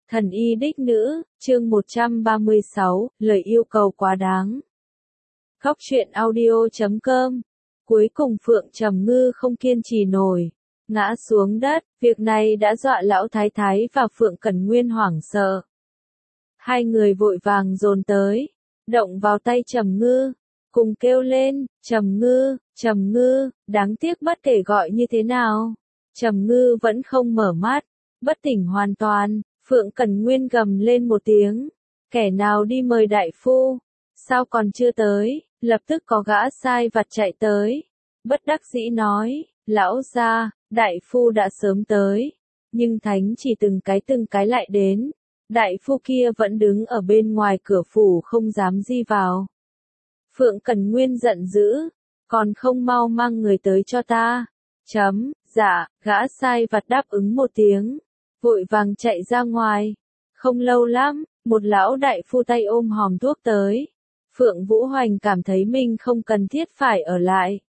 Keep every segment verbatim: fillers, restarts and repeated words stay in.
Thần y đích nữ, chương một trăm ba mươi sáu, lời yêu cầu quá đáng. Góc truyện audio chấm com. Cuối cùng Phượng Trầm Ngư không kiên trì nổi, ngã xuống đất, việc này đã dọa lão thái thái và Phượng Cẩn Nguyên hoảng sợ. Hai người vội vàng dồn tới, động vào tay Trầm Ngư, cùng kêu lên, Trầm Ngư, Trầm Ngư, đáng tiếc bất kể gọi như thế nào. Trầm Ngư vẫn không mở mắt, bất tỉnh hoàn toàn. Phượng Cẩn Nguyên gầm lên một tiếng, kẻ nào đi mời đại phu, sao còn chưa tới, lập tức có gã sai vặt chạy tới, bất đắc dĩ nói, lão gia, đại phu đã sớm tới, nhưng thánh chỉ từng cái từng cái lại đến, đại phu kia vẫn đứng ở bên ngoài cửa phủ không dám di vào. Phượng Cẩn Nguyên giận dữ, còn không mau mang người tới cho ta, chấm, dạ, gã sai vặt đáp ứng một tiếng. Vội vàng chạy ra ngoài. Không lâu lắm, một lão đại phu tay ôm hòm thuốc tới. Phượng Vũ Hoành cảm thấy mình không cần thiết phải ở lại.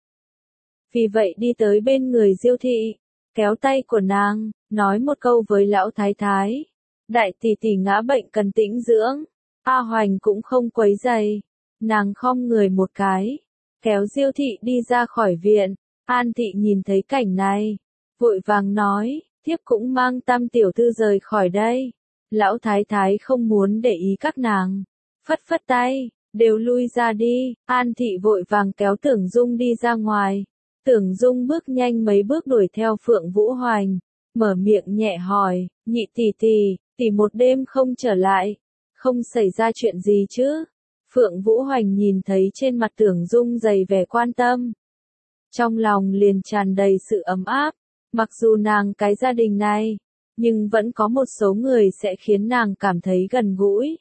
Vì vậy đi tới bên người Diêu thị, kéo tay của nàng, nói một câu với lão thái thái. Đại tỷ tỷ ngã bệnh cần tĩnh dưỡng. A Hoành cũng không quấy rầy. Nàng khom người một cái, kéo Diêu thị đi ra khỏi viện. An thị nhìn thấy cảnh này, vội vàng nói. Thiếp cũng mang tam tiểu thư rời khỏi đây. Lão thái thái không muốn để ý các nàng. Phất phất tay, đều lui ra đi. An thị vội vàng kéo Tưởng Dung đi ra ngoài. Tưởng Dung bước nhanh mấy bước đuổi theo Phượng Vũ Hoành. Mở miệng nhẹ hỏi, nhị tỷ tỷ, tỷ một đêm không trở lại. Không xảy ra chuyện gì chứ? Phượng Vũ Hoành nhìn thấy trên mặt Tưởng Dung dày vẻ quan tâm. Trong lòng liền tràn đầy sự ấm áp. Mặc dù nàng cái gia đình này, nhưng vẫn có một số người sẽ khiến nàng cảm thấy gần gũi.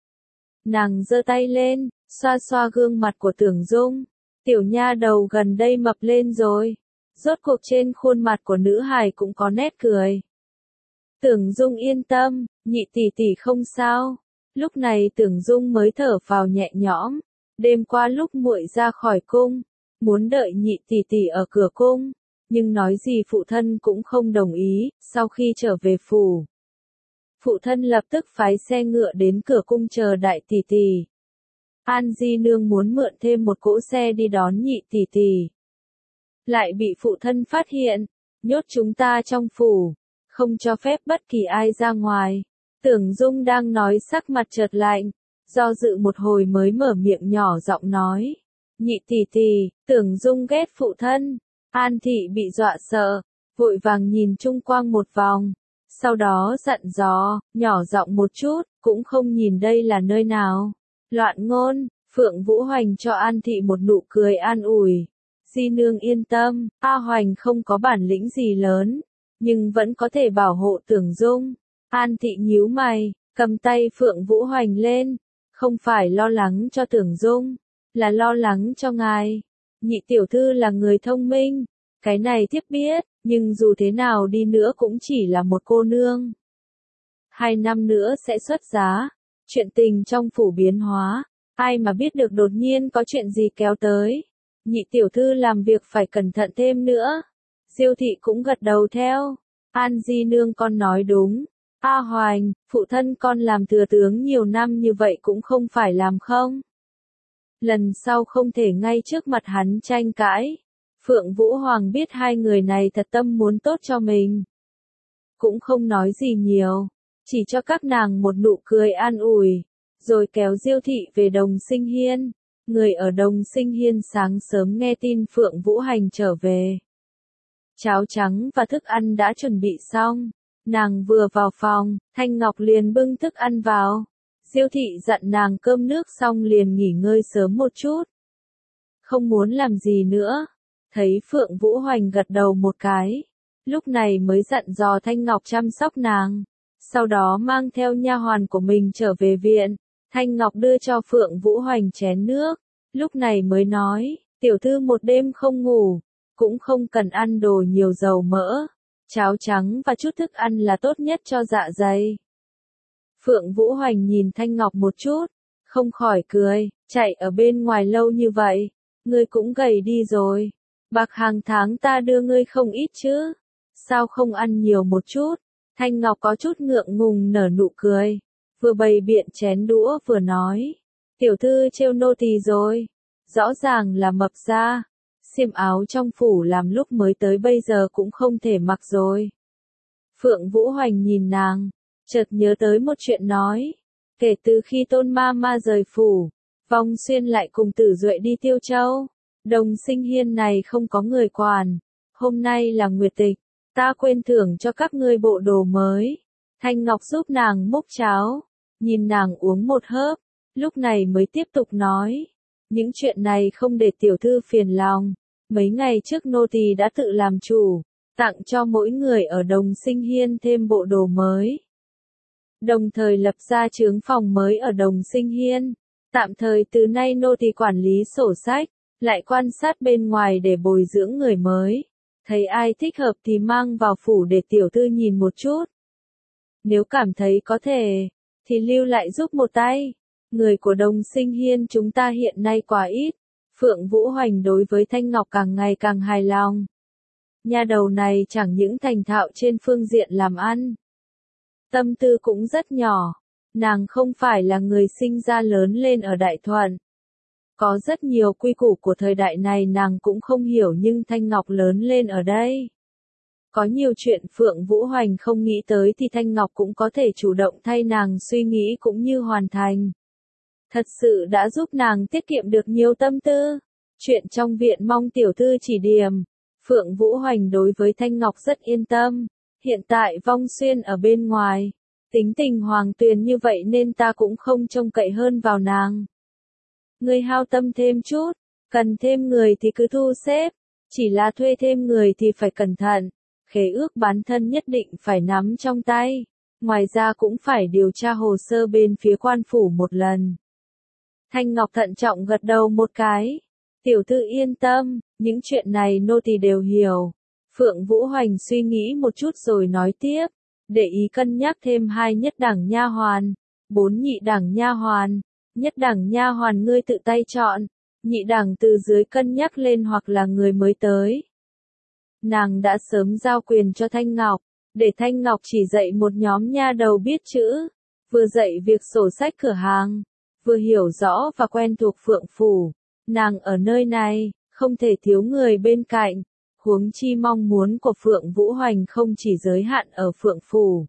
Nàng giơ tay lên, xoa xoa gương mặt của Tưởng Dung. Tiểu nha đầu gần đây mập lên rồi. Rốt cuộc trên khuôn mặt của nữ hài cũng có nét cười. Tưởng Dung yên tâm, nhị tỷ tỷ không sao. Lúc này Tưởng Dung mới thở phào nhẹ nhõm. Đêm qua lúc muội ra khỏi cung, muốn đợi nhị tỷ tỷ ở cửa cung. Nhưng nói gì phụ thân cũng không đồng ý, sau khi trở về phủ. Phụ thân lập tức phái xe ngựa đến cửa cung chờ đại tỷ tỷ. An Di Nương muốn mượn thêm một cỗ xe đi đón nhị tỷ tỷ. Lại bị phụ thân phát hiện, nhốt chúng ta trong phủ, không cho phép bất kỳ ai ra ngoài. Tưởng Dung đang nói sắc mặt chợt lạnh, do dự một hồi mới mở miệng nhỏ giọng nói. Nhị tỷ tỷ, Tưởng Dung ghét phụ thân. An thị bị dọa sợ, vội vàng nhìn chung quanh một vòng, sau đó dặn dò, nhỏ giọng một chút, cũng không nhìn đây là nơi nào. Loạn ngôn, Phượng Vũ Hoành cho An thị một nụ cười an ủi. Di nương yên tâm, A Hoành không có bản lĩnh gì lớn, nhưng vẫn có thể bảo hộ Tưởng Dung. An thị nhíu mày, cầm tay Phượng Vũ Hoành lên, không phải lo lắng cho Tưởng Dung, là lo lắng cho ngài. Nhị tiểu thư là người thông minh, cái này thiếp biết, nhưng dù thế nào đi nữa cũng chỉ là một cô nương. Hai năm nữa sẽ xuất giá, chuyện tình trong phủ biến hóa, ai mà biết được đột nhiên có chuyện gì kéo tới. Nhị tiểu thư làm việc phải cẩn thận thêm nữa. Diêu thị cũng gật đầu theo. An Di Nương con nói đúng. A Hoành, phụ thân con làm thừa tướng nhiều năm như vậy cũng không phải làm không. Lần sau không thể ngay trước mặt hắn tranh cãi. Phượng Vũ Hoàng biết hai người này thật tâm muốn tốt cho mình. Cũng không nói gì nhiều, chỉ cho các nàng một nụ cười an ủi, rồi kéo Diêu thị về Đồng Sinh Hiên. Người ở Đồng Sinh Hiên sáng sớm nghe tin Phượng Vũ Hành trở về. Cháo trắng và thức ăn đã chuẩn bị xong. Nàng vừa vào phòng, Thanh Ngọc liền bưng thức ăn vào. Diêu thị dặn nàng cơm nước xong liền nghỉ ngơi sớm một chút. Không muốn làm gì nữa. Thấy Phượng Vũ Hoành gật đầu một cái. Lúc này mới dặn dò Thanh Ngọc chăm sóc nàng. Sau đó mang theo nha hoàn của mình trở về viện. Thanh Ngọc đưa cho Phượng Vũ Hoành chén nước. Lúc này mới nói, tiểu thư một đêm không ngủ. Cũng không cần ăn đồ nhiều dầu mỡ. Cháo trắng và chút thức ăn là tốt nhất cho dạ dày. Phượng Vũ Hoành nhìn Thanh Ngọc một chút, không khỏi cười, chạy ở bên ngoài lâu như vậy, ngươi cũng gầy đi rồi. Bạc hàng tháng ta đưa ngươi không ít chứ, sao không ăn nhiều một chút, Thanh Ngọc có chút ngượng ngùng nở nụ cười, vừa bày biện chén đũa vừa nói, tiểu thư trêu nô tỳ rồi, rõ ràng là mập ra, xiêm áo trong phủ làm lúc mới tới bây giờ cũng không thể mặc rồi. Phượng Vũ Hoành nhìn nàng, chợt nhớ tới một chuyện nói, kể từ khi Tôn ma ma rời phủ, Vong Xuyên lại cùng Tử Duệ đi Tiêu Châu, Đồng Sinh Hiên này không có người quản, hôm nay là nguyệt tịch, ta quên thưởng cho các ngươi bộ đồ mới. Thanh Ngọc giúp nàng múc cháo, nhìn nàng uống một hớp, lúc này mới tiếp tục nói, những chuyện này không để tiểu thư phiền lòng, mấy ngày trước nô tỳ đã tự làm chủ, tặng cho mỗi người ở Đồng Sinh Hiên thêm bộ đồ mới. Đồng thời lập ra chướng phòng mới ở Đồng Sinh Hiên, tạm thời từ nay nô tỳ quản lý sổ sách, lại quan sát bên ngoài để bồi dưỡng người mới, thấy ai thích hợp thì mang vào phủ để tiểu thư nhìn một chút. Nếu cảm thấy có thể, thì lưu lại giúp một tay, người của Đồng Sinh Hiên chúng ta hiện nay quá ít. Phượng Vũ Hoành đối với Thanh Ngọc càng ngày càng hài lòng. Nha đầu này chẳng những thành thạo trên phương diện làm ăn, tâm tư cũng rất nhỏ, nàng không phải là người sinh ra lớn lên ở Đại Thuận. Có rất nhiều quy củ của thời đại này nàng cũng không hiểu nhưng Thanh Ngọc lớn lên ở đây. Có nhiều chuyện Phượng Vũ Hoành không nghĩ tới thì Thanh Ngọc cũng có thể chủ động thay nàng suy nghĩ cũng như hoàn thành. Thật sự đã giúp nàng tiết kiệm được nhiều tâm tư. Chuyện trong viện mong tiểu thư chỉ điểm. Phượng Vũ Hoành đối với Thanh Ngọc rất yên tâm. Hiện tại Vong Xuyên ở bên ngoài. Tính tình Hoàng Tuyền như vậy nên ta cũng không trông cậy hơn vào nàng. Ngươi hao tâm thêm chút. Cần thêm người thì cứ thu xếp. Chỉ là thuê thêm người thì phải cẩn thận. Khế ước bán thân nhất định phải nắm trong tay. Ngoài ra cũng phải điều tra hồ sơ bên phía quan phủ một lần. Thanh Ngọc thận trọng gật đầu một cái. Tiểu thư yên tâm, những chuyện này nô tỳ đều hiểu. Phượng Vũ Hoành suy nghĩ một chút rồi nói tiếp, để ý cân nhắc thêm hai nhất đẳng nha hoàn, bốn nhị đẳng nha hoàn, nhất đẳng nha hoàn ngươi tự tay chọn, nhị đẳng từ dưới cân nhắc lên hoặc là người mới tới. Nàng đã sớm giao quyền cho Thanh Ngọc, để Thanh Ngọc chỉ dạy một nhóm nha đầu biết chữ, vừa dạy việc sổ sách cửa hàng, vừa hiểu rõ và quen thuộc Phượng Phủ. Nàng ở nơi này, không thể thiếu người bên cạnh, huống chi mong muốn của Phượng Vũ Hoành không chỉ giới hạn ở Phượng Phủ.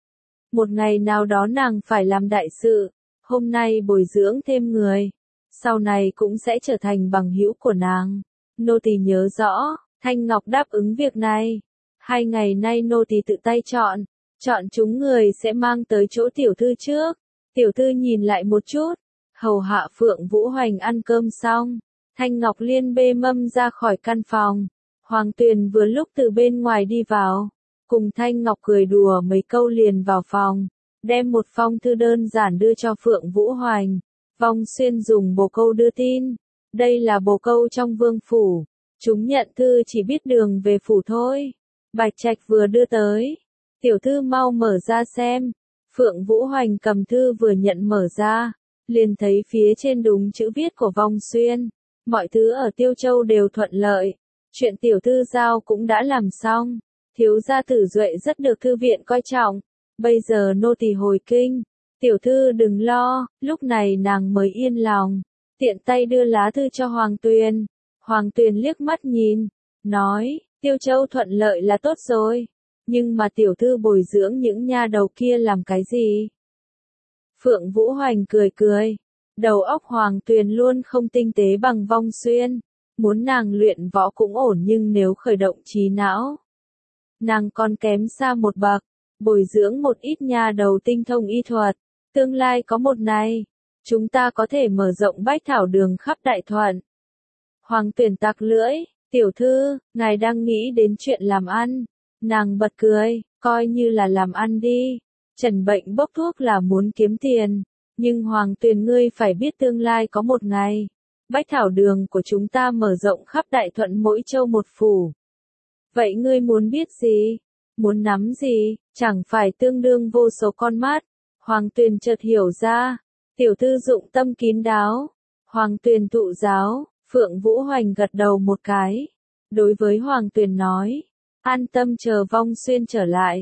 Một ngày nào đó nàng phải làm đại sự, hôm nay bồi dưỡng thêm người, sau này cũng sẽ trở thành bằng hữu của nàng. Nô tỳ nhớ rõ, Thanh Ngọc đáp ứng việc này. Hai ngày nay nô tỳ tự tay chọn, chọn chúng người sẽ mang tới chỗ tiểu thư trước. Tiểu thư nhìn lại một chút, hầu hạ Phượng Vũ Hoành ăn cơm xong, Thanh Ngọc Liên bê mâm ra khỏi căn phòng. Hoàng Tuyền vừa lúc từ bên ngoài đi vào, cùng Thanh Ngọc cười đùa mấy câu liền vào phòng, đem một phong thư đơn giản đưa cho Phượng Vũ Hoành. Vong Xuyên dùng bồ câu đưa tin, đây là bồ câu trong vương phủ, chúng nhận thư chỉ biết đường về phủ thôi. Bạch Trạch vừa đưa tới, tiểu thư mau mở ra xem. Phượng Vũ Hoành cầm thư vừa nhận mở ra, liền thấy phía trên đúng chữ viết của Vong Xuyên. Mọi thứ ở Tiêu Châu đều thuận lợi, chuyện tiểu thư giao cũng đã làm xong, thiếu gia Tử Duệ rất được thư viện coi trọng, bây giờ nô tỳ hồi kinh, tiểu thư đừng lo. Lúc này nàng mới yên lòng, tiện tay đưa lá thư cho Hoàng Tuyền. Hoàng Tuyền liếc mắt nhìn, nói, Tiêu Châu thuận lợi là tốt rồi, nhưng mà tiểu thư bồi dưỡng những nha đầu kia làm cái gì? Phượng Vũ Hoành cười cười, đầu óc Hoàng Tuyền luôn không tinh tế bằng Vong Xuyên, muốn nàng luyện võ cũng ổn nhưng nếu khởi động trí não, nàng còn kém xa một bậc. Bồi dưỡng một ít nha đầu tinh thông y thuật, tương lai có một ngày, chúng ta có thể mở rộng bách thảo đường khắp Đại Thuận. Hoàng Tuyền tặc lưỡi, tiểu thư, ngài đang nghĩ đến chuyện làm ăn. Nàng bật cười, coi như là làm ăn đi. Trần bệnh bốc thuốc là muốn kiếm tiền, nhưng Hoàng Tuyền ngươi phải biết tương lai có một ngày, bách thảo đường của chúng ta mở rộng khắp Đại Thuận mỗi châu một phủ. Vậy ngươi muốn biết gì? Muốn nắm gì? Chẳng phải tương đương vô số con mắt? Hoàng Tuyền chợt hiểu ra, tiểu thư dụng tâm kín đáo. Hoàng Tuyền thụ giáo, Phượng Vũ Hoành gật đầu một cái. Đối với Hoàng Tuyền nói, an tâm chờ Vong Xuyên trở lại.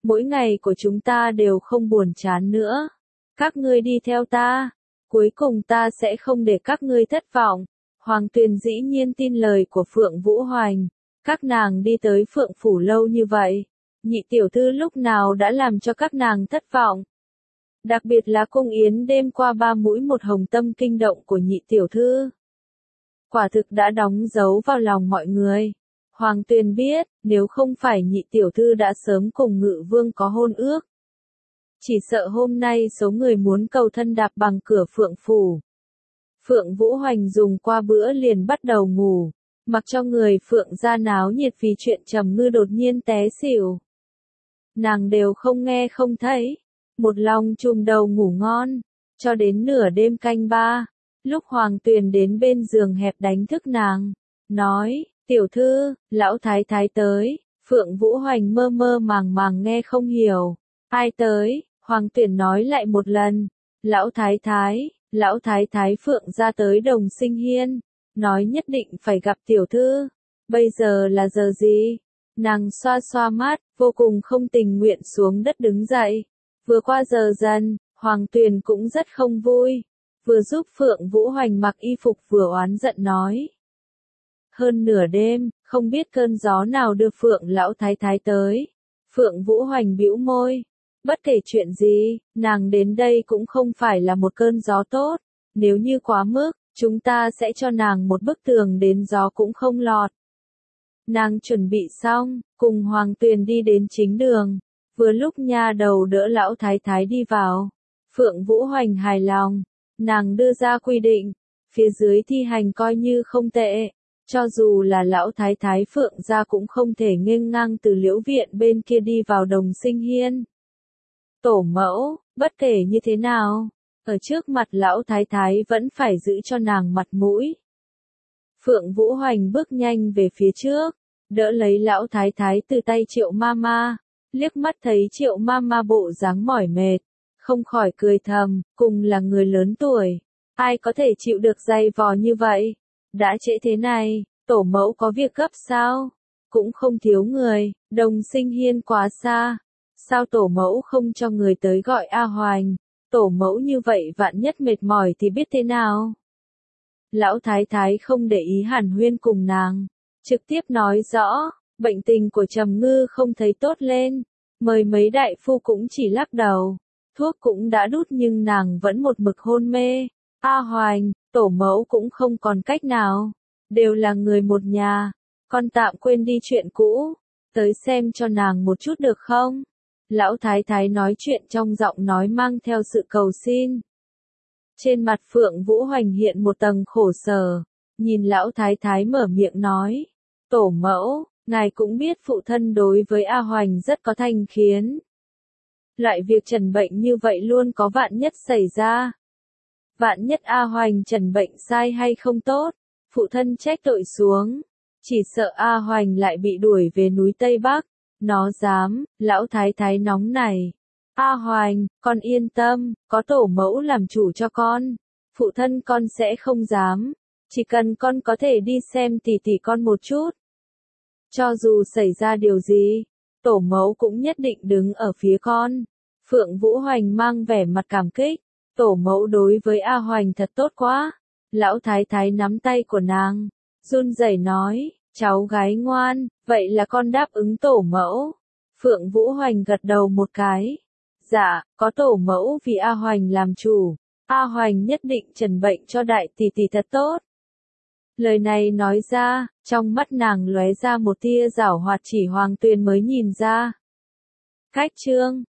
mỗi ngày của chúng ta đều không buồn chán nữa. Các ngươi đi theo ta, cuối cùng ta sẽ không để các ngươi thất vọng. Hoàng Tuyền dĩ nhiên tin lời của Phượng Vũ Hoành. Các nàng đi tới Phượng Phủ lâu như vậy, nhị tiểu thư lúc nào đã làm cho các nàng thất vọng. Đặc biệt là cung yến đêm qua ba mũi một hồng tâm kinh động của nhị tiểu thư. Quả thực đã đóng dấu vào lòng mọi người. Hoàng Tuyền biết, nếu không phải nhị tiểu thư đã sớm cùng Ngự Vương có hôn ước. Chỉ sợ hôm nay số người muốn cầu thân đạp bằng cửa Phượng Phủ. Phượng Vũ Hoành dùng qua bữa liền bắt đầu ngủ, mặc cho người Phượng gia náo nhiệt vì chuyện Trầm Ngư đột nhiên té xỉu. Nàng đều không nghe không thấy, một lòng chùm đầu ngủ ngon, cho đến nửa đêm canh ba, lúc Hoàng Tuyền đến bên giường hẹp đánh thức nàng, nói, tiểu thư, lão thái thái tới. Phượng Vũ Hoành mơ mơ màng màng nghe không hiểu, ai tới. Hoàng Tuyền nói lại một lần, lão thái thái, lão thái thái Phượng ra tới Đồng Sinh Hiên, nói nhất định phải gặp tiểu thư. Bây giờ là giờ gì? Nàng xoa xoa mắt, vô cùng không tình nguyện xuống đất đứng dậy. Vừa qua giờ dần, Hoàng Tuyền cũng rất không vui, vừa giúp Phượng Vũ Hoành mặc y phục vừa oán giận nói. Hơn nửa đêm, không biết cơn gió nào đưa Phượng lão thái thái tới. Phượng Vũ Hoành bĩu môi. Bất kể chuyện gì, nàng đến đây cũng không phải là một cơn gió tốt. Nếu như quá mức, chúng ta sẽ cho nàng một bức tường đến gió cũng không lọt. Nàng chuẩn bị xong, cùng Hoàng Tuyền đi đến chính đường. Vừa lúc nha đầu đỡ lão thái thái đi vào. Phượng Vũ Hoành hài lòng. Nàng đưa ra quy định. Phía dưới thi hành coi như không tệ. Cho dù là lão thái thái Phượng gia cũng không thể nghênh ngang từ Liễu viện bên kia đi vào Đồng Sinh Hiên. Tổ mẫu, bất kể như thế nào, ở trước mặt lão thái thái vẫn phải giữ cho nàng mặt mũi. Phượng Vũ Hoành bước nhanh về phía trước, đỡ lấy lão thái thái từ tay Triệu Mama, liếc mắt thấy Triệu Mama bộ dáng mỏi mệt, không khỏi cười thầm, cùng là người lớn tuổi, ai có thể chịu được dày vò như vậy. Đã trễ thế này, tổ mẫu có việc gấp sao? Cũng không thiếu người, Đồng Sinh Hiên quá xa. Sao tổ mẫu không cho người tới gọi A Hoành? Tổ mẫu như vậy vạn nhất mệt mỏi thì biết thế nào? Lão thái thái không để ý hàn huyên cùng nàng, trực tiếp nói rõ, bệnh tình của Trầm Ngư không thấy tốt lên, mời mấy đại phu cũng chỉ lắc đầu, thuốc cũng đã đút nhưng nàng vẫn một mực hôn mê. A Hoành, tổ mẫu cũng không còn cách nào, đều là người một nhà, con tạm quên đi chuyện cũ, tới xem cho nàng một chút được không? Lão thái thái nói chuyện trong giọng nói mang theo sự cầu xin. Trên mặt Phượng Vũ Hoành hiện một tầng khổ sở, nhìn lão thái thái mở miệng nói, tổ mẫu, ngài cũng biết phụ thân đối với A Hoành rất có thành kiến. Loại việc trần bệnh như vậy luôn có vạn nhất xảy ra. Vạn nhất A Hoành trần bệnh sai hay không tốt, phụ thân trách tội xuống, chỉ sợ A Hoành lại bị đuổi về núi Tây Bắc. Nó dám, lão thái thái nóng này. A Hoành, con yên tâm, có tổ mẫu làm chủ cho con. Phụ thân con sẽ không dám. Chỉ cần con có thể đi xem tỷ tỷ con một chút. Cho dù xảy ra điều gì, tổ mẫu cũng nhất định đứng ở phía con. Phượng Vũ Hoành mang vẻ mặt cảm kích. Tổ mẫu đối với A Hoành thật tốt quá. Lão thái thái nắm tay của nàng, run rẩy nói. Cháu gái ngoan, vậy là con đáp ứng tổ mẫu. Phượng Vũ Hoành gật đầu một cái. Dạ, có tổ mẫu vì A Hoành làm chủ. A Hoành nhất định trần bệnh cho đại tỷ tỷ thật tốt. Lời này nói ra, trong mắt nàng lóe ra một tia giảo hoạt chỉ Hoàng Tuyền mới nhìn ra. Cách chương